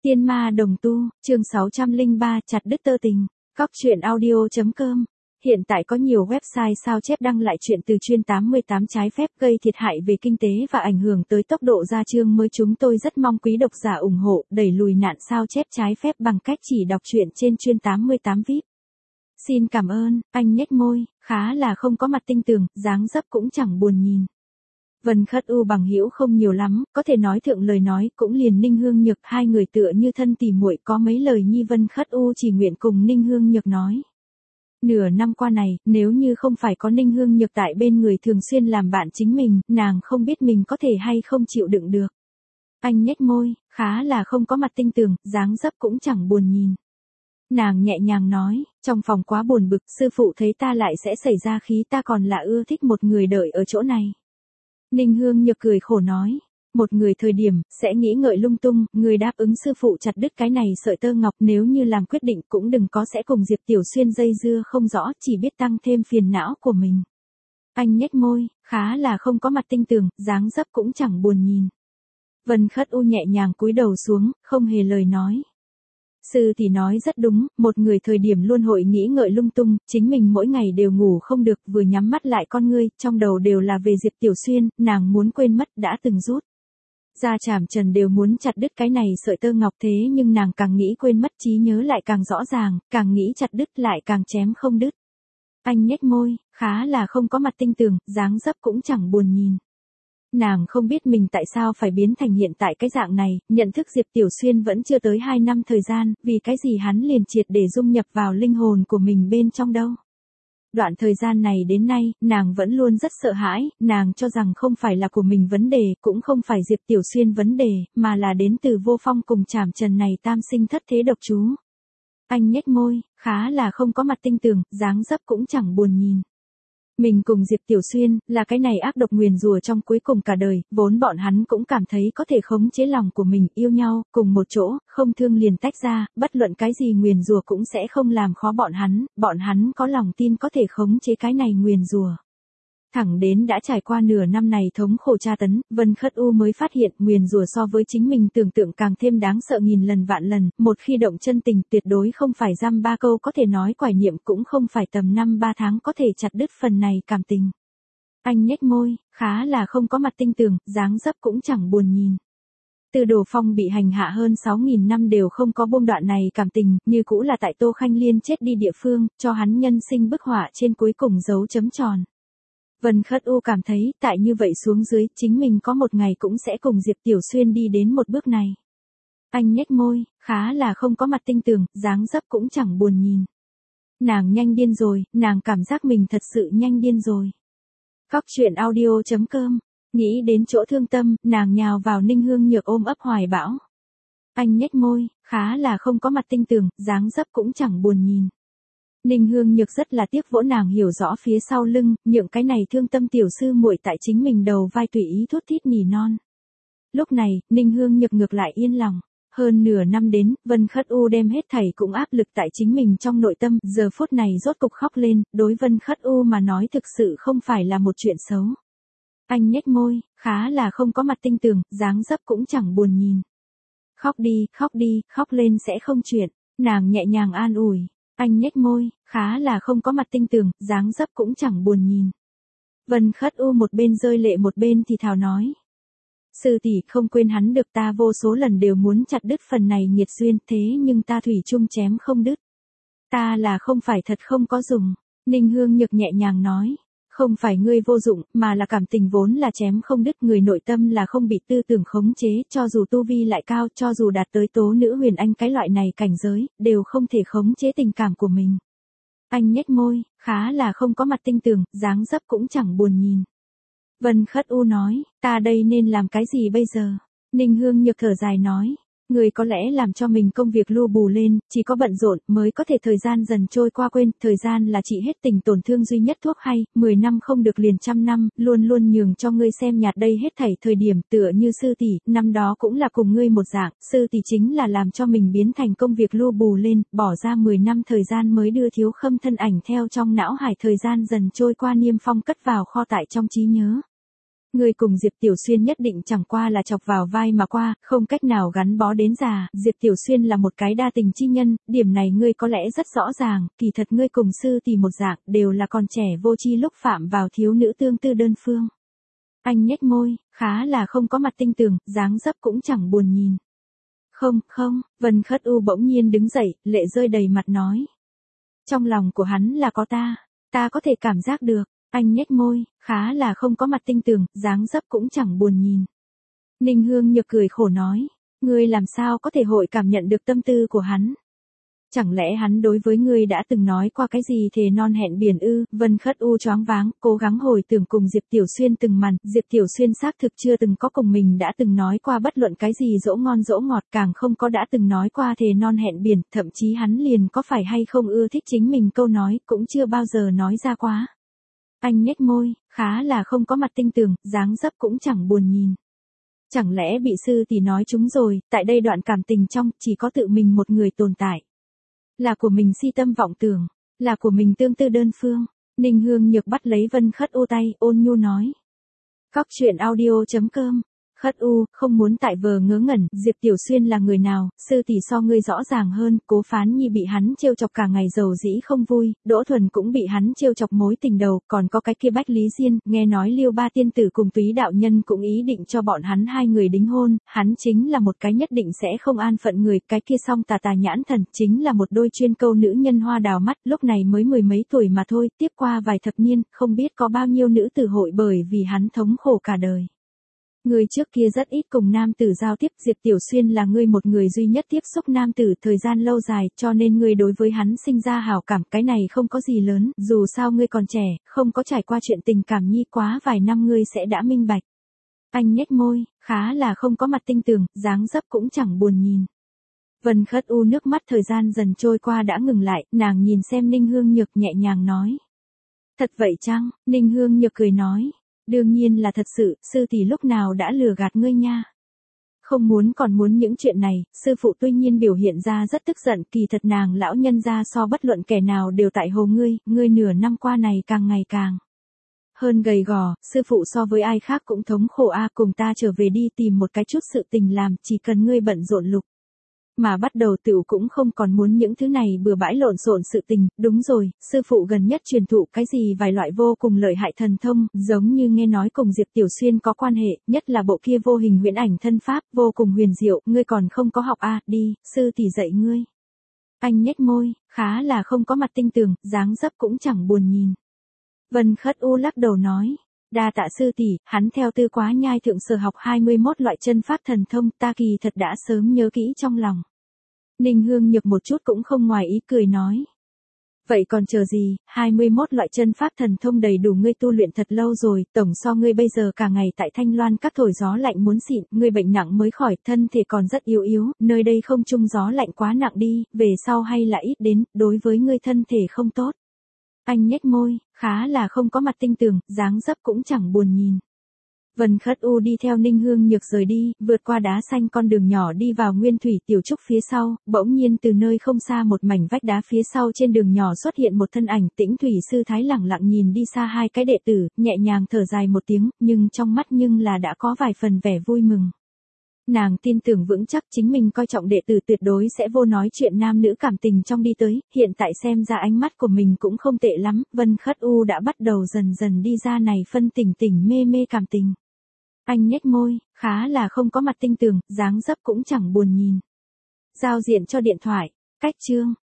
Tiên ma đồng tu, chương 603, chặt đứt tơ tình. Cóc truyện audio.com. Hiện tại có nhiều website sao chép đăng lại chuyện từ chuyên 88 trái phép gây thiệt hại về kinh tế và ảnh hưởng tới tốc độ ra chương mới. Chúng tôi rất mong quý độc giả ủng hộ, đẩy lùi nạn sao chép trái phép bằng cách chỉ đọc truyện trên chuyên 88 VIP. Xin cảm ơn. Anh nhếch môi, khá là không có mặt tinh tường, dáng dấp cũng chẳng buồn nhìn. Vân Khất U bằng hữu không nhiều lắm, có thể nói thượng lời nói, cũng liền Ninh Hương Nhược, hai người tựa như thân tỉ muội, có mấy lời nhi Vân Khất U chỉ nguyện cùng Ninh Hương Nhược nói. Nửa năm qua này, nếu như không phải có Ninh Hương Nhược tại bên người thường xuyên làm bạn chính mình, nàng không biết mình có thể hay không chịu đựng được. Anh nhếch môi, khá là không có mặt tinh tường, dáng dấp cũng chẳng buồn nhìn. Nàng nhẹ nhàng nói, trong phòng quá buồn bực, sư phụ thấy ta lại sẽ xảy ra khí, ta còn là ưa thích một người đợi ở chỗ này. Ninh Hương Nhược cười khổ nói, một người thời điểm, sẽ nghĩ ngợi lung tung, người đáp ứng sư phụ chặt đứt cái này sợi tơ ngọc, nếu như làm quyết định cũng đừng có sẽ cùng Diệp Tiểu Xuyên dây dưa không rõ, chỉ biết tăng thêm phiền não của mình. Anh nhếch môi, khá là không có mặt tinh tường, dáng dấp cũng chẳng buồn nhìn. Vân Khất U nhẹ nhàng cúi đầu xuống, không hề lời nói. Sư thì nói rất đúng, một người thời điểm luôn hội nghĩ ngợi lung tung, chính mình mỗi ngày đều ngủ không được, vừa nhắm mắt lại con ngươi, trong đầu đều là về Diệp Tiểu Xuyên, nàng muốn quên mất, đã từng rút ra chảm trần đều muốn chặt đứt cái này sợi tơ ngọc, thế nhưng nàng càng nghĩ quên mất trí nhớ lại càng rõ ràng, càng nghĩ chặt đứt lại càng chém không đứt. Anh nhếch môi, khá là không có mặt tinh tường, dáng dấp cũng chẳng buồn nhìn. Nàng không biết mình tại sao phải biến thành hiện tại cái dạng này, nhận thức Diệp Tiểu Xuyên vẫn chưa tới 2 năm thời gian, vì cái gì hắn liền triệt để dung nhập vào linh hồn của mình bên trong đâu. Đoạn thời gian này đến nay, nàng vẫn luôn rất sợ hãi, nàng cho rằng không phải là của mình vấn đề, cũng không phải Diệp Tiểu Xuyên vấn đề, mà là đến từ Vô Phong cùng Trảm Trần này tam sinh thất thế độc chú. Anh nhếch môi, khá là không có mặt tinh tường, dáng dấp cũng chẳng buồn nhìn. Mình cùng Diệp Tiểu Xuyên, là cái này ác độc nguyền rủa trong cuối cùng cả đời, vốn bọn hắn cũng cảm thấy có thể khống chế lòng của mình, yêu nhau, cùng một chỗ, không thương liền tách ra, bất luận cái gì nguyền rủa cũng sẽ không làm khó bọn hắn có lòng tin có thể khống chế cái này nguyền rủa. Thẳng đến đã trải qua nửa năm này thống khổ tra tấn, Vân Khất U mới phát hiện nguyền rủa so với chính mình tưởng tượng càng thêm đáng sợ nghìn lần vạn lần, một khi động chân tình tuyệt đối không phải dăm ba câu có thể nói quải niệm, cũng không phải tầm 5-3 tháng có thể chặt đứt phần này cảm tình. Anh nhếch môi, khá là không có mặt tinh tường, dáng dấp cũng chẳng buồn nhìn. Từ Đồ Phong bị hành hạ hơn 6.000 năm đều không có buông đoạn này cảm tình, như cũ là tại Tô Khanh Liên chết đi địa phương, cho hắn nhân sinh bức họa trên cuối cùng dấu chấm tròn. Vân Khất U cảm thấy, tại như vậy xuống dưới, chính mình có một ngày cũng sẽ cùng Diệp Tiểu Xuyên đi đến một bước này. Anh nhếch môi, khá là không có mặt tinh tường, dáng dấp cũng chẳng buồn nhìn. Nàng nhanh điên rồi, nàng cảm giác mình thật sự nhanh điên rồi. Cóc truyện audio.com. Nghĩ đến chỗ thương tâm, nàng nhào vào Ninh Hương Nhược ôm ấp hoài bão. Anh nhếch môi, khá là không có mặt tinh tường, dáng dấp cũng chẳng buồn nhìn. Ninh Hương Nhược rất là tiếc vỗ nàng hiểu rõ phía sau lưng, nhượng cái này thương tâm tiểu sư muội tại chính mình đầu vai tùy ý thút thít nỉ non. Lúc này, Ninh Hương Nhược ngược lại yên lòng. Hơn nửa năm đến, Vân Khất U đem hết thảy cũng áp lực tại chính mình trong nội tâm, giờ phút này rốt cục khóc lên, đối Vân Khất U mà nói thực sự không phải là một chuyện xấu. Anh nhếch môi, khá là không có mặt tinh tường, dáng dấp cũng chẳng buồn nhìn. Khóc đi, khóc lên sẽ không chuyện, nàng nhẹ nhàng an ủi. Anh nhếch môi, khá là không có mặt tinh tường, dáng dấp cũng chẳng buồn nhìn. Vân Khất U một bên rơi lệ một bên thì thào nói. Sư tỷ không quên hắn được, ta vô số lần đều muốn chặt đứt phần này nghiệt duyên, thế nhưng ta thủy chung chém không đứt. Ta là không phải thật không có dùng. Ninh Hương Nhược nhẹ nhàng nói. Không phải ngươi vô dụng, mà là cảm tình vốn là chém không đứt, người nội tâm là không bị tư tưởng khống chế, cho dù tu vi lại cao, cho dù đạt tới tố nữ huyền anh cái loại này cảnh giới, đều không thể khống chế tình cảm của mình. Anh nhếch môi, khá là không có mặt tinh tường, dáng dấp cũng chẳng buồn nhìn. Vân Khất U nói, ta đây nên làm cái gì bây giờ? Ninh Hương Nhược thở dài nói. Người có lẽ làm cho mình công việc lu bù lên, chỉ có bận rộn mới có thể thời gian dần trôi qua quên, thời gian là trị hết tình tổn thương duy nhất thuốc hay, 10 năm không được liền 100 năm, luôn luôn nhường cho ngươi xem nhạt đây hết thảy thời điểm, tựa như sư tỷ, năm đó cũng là cùng ngươi một dạng, sư tỷ chính là làm cho mình biến thành công việc lu bù lên, bỏ ra 10 năm thời gian mới đưa Thiếu Khâm thân ảnh theo trong não hải thời gian dần trôi qua niêm phong cất vào kho tại trong trí nhớ. Ngươi cùng Diệp Tiểu Xuyên nhất định chẳng qua là chọc vào vai mà qua, không cách nào gắn bó đến già, Diệp Tiểu Xuyên là một cái đa tình chi nhân, điểm này ngươi có lẽ rất rõ ràng, kỳ thật ngươi cùng sư tỷ một dạng, đều là còn trẻ vô tri lúc phạm vào thiếu nữ tương tư đơn phương. Anh nhếch môi, khá là không có mặt tinh tường, dáng dấp cũng chẳng buồn nhìn. Không, Vân Khất U bỗng nhiên đứng dậy, lệ rơi đầy mặt nói. Trong lòng của hắn là có ta có thể cảm giác được. Anh nhếch môi, khá là không có mặt tinh tường, dáng dấp cũng chẳng buồn nhìn. Ninh Hương Nhược cười khổ nói, ngươi làm sao có thể hội cảm nhận được tâm tư của hắn? Chẳng lẽ hắn đối với ngươi đã từng nói qua cái gì thề non hẹn biển ư? Vân Khất U choáng váng, cố gắng hồi tưởng cùng Diệp Tiểu Xuyên từng màn, Diệp Tiểu Xuyên xác thực chưa từng có cùng mình đã từng nói qua bất luận cái gì dỗ ngon dỗ ngọt, càng không có đã từng nói qua thề non hẹn biển, thậm chí hắn liền có phải hay không ưa thích chính mình câu nói, cũng chưa bao giờ nói ra quá. Anh nhếch môi, khá là không có mặt tinh tường, dáng dấp cũng chẳng buồn nhìn. Chẳng lẽ bị sư tỷ nói chúng rồi, tại đây đoạn cảm tình trong, chỉ có tự mình một người tồn tại. Là của mình si tâm vọng tưởng, là của mình tương tư đơn phương. Ninh Hương Nhược bắt lấy Vân Khất U tay, ôn nhu nói. Cóc truyện audio.com. Khất U, không muốn tại vờ ngớ ngẩn, Diệp Tiểu Xuyên là người nào, sư tỷ so ngươi rõ ràng hơn, Cố Phán Nhi bị hắn trêu chọc cả ngày giàu dĩ không vui, Đỗ Thuần cũng bị hắn trêu chọc mối tình đầu, còn có cái kia Bách Lý Diên, nghe nói Liêu Ba tiên tử cùng Túy đạo nhân cũng ý định cho bọn hắn hai người đính hôn, hắn chính là một cái nhất định sẽ không an phận người, cái kia song tà nhãn thần, chính là một đôi chuyên câu nữ nhân hoa đào mắt, lúc này mới mười mấy tuổi mà thôi, tiếp qua vài thập niên, không biết có bao nhiêu nữ tử hội bởi vì hắn thống khổ cả đời. Ngươi trước kia rất ít cùng nam tử giao tiếp, Diệp Tiểu Xuyên là ngươi một người duy nhất tiếp xúc nam tử thời gian lâu dài, cho nên ngươi đối với hắn sinh ra hảo cảm, cái này không có gì lớn, dù sao ngươi còn trẻ, không có trải qua chuyện tình cảm nhi, quá vài năm ngươi sẽ đã minh bạch. Anh nhếch môi, khá là không có mặt tinh tường, dáng dấp cũng chẳng buồn nhìn. Vân Khất U nước mắt thời gian dần trôi qua đã ngừng lại, nàng nhìn xem Ninh Hương Nhược nhẹ nhàng nói. Thật vậy chăng? Ninh Hương Nhược cười nói. Đương nhiên là thật sự, sư tỷ lúc nào đã lừa gạt ngươi nha. Không muốn còn muốn những chuyện này, sư phụ tuy nhiên biểu hiện ra rất tức giận, kỳ thật nàng lão nhân ra so bất luận kẻ nào đều tại hồ ngươi nửa năm qua này càng ngày càng hơn gầy gò, sư phụ so với ai khác cũng thống khổ cùng ta trở về đi tìm một cái chút sự tình làm, chỉ cần ngươi bận rộn lục. Mà bắt đầu tựu cũng không còn muốn những thứ này bừa bãi lộn xộn sự tình, đúng rồi, sư phụ gần nhất truyền thụ cái gì vài loại vô cùng lợi hại thần thông, giống như nghe nói cùng Diệp Tiểu Xuyên có quan hệ, nhất là bộ kia vô hình huyễn ảnh thân pháp, vô cùng huyền diệu, ngươi còn không có học đi, sư tỷ dạy ngươi. Anh nhếch môi, khá là không có mặt tinh tường, dáng dấp cũng chẳng buồn nhìn. Vân Khất U lắc đầu nói. Đa tạ sư tỷ, hắn theo Tư Quá Nhai thượng sở học 21 loại chân pháp thần thông, ta kỳ thật đã sớm nhớ kỹ trong lòng. Ninh Hương Nhược một chút cũng không ngoài ý cười nói. Vậy còn chờ gì, 21 loại chân pháp thần thông đầy đủ ngươi tu luyện thật lâu rồi, tổng so ngươi bây giờ cả ngày tại Thanh Loan các thổi gió lạnh muốn xịn, ngươi bệnh nặng mới khỏi, thân thể còn rất yếu, nơi đây không trung gió lạnh quá nặng đi, về sau hay là ít đến, đối với ngươi thân thể không tốt. Anh nhếch môi, khá là không có mặt tinh tường, dáng dấp cũng chẳng buồn nhìn. Vân Khất U đi theo Ninh Hương Nhược rời đi, vượt qua đá xanh con đường nhỏ đi vào Nguyên Thủy Tiểu Trúc phía sau, bỗng nhiên từ nơi không xa một mảnh vách đá phía sau trên đường nhỏ xuất hiện một thân ảnh, Tĩnh Thủy sư thái lẳng lặng nhìn đi xa hai cái đệ tử, nhẹ nhàng thở dài một tiếng, nhưng trong mắt nhưng là đã có vài phần vẻ vui mừng. Nàng tin tưởng vững chắc chính mình coi trọng đệ tử tuyệt đối sẽ vô nói chuyện nam nữ cảm tình trong đi tới, hiện tại xem ra ánh mắt của mình cũng không tệ lắm, Vân Khất U đã bắt đầu dần dần đi ra này phân tỉnh mê cảm tình. Anh nhếch môi, khá là không có mặt tinh tường, dáng dấp cũng chẳng buồn nhìn. Giao diện cho điện thoại, cách chương.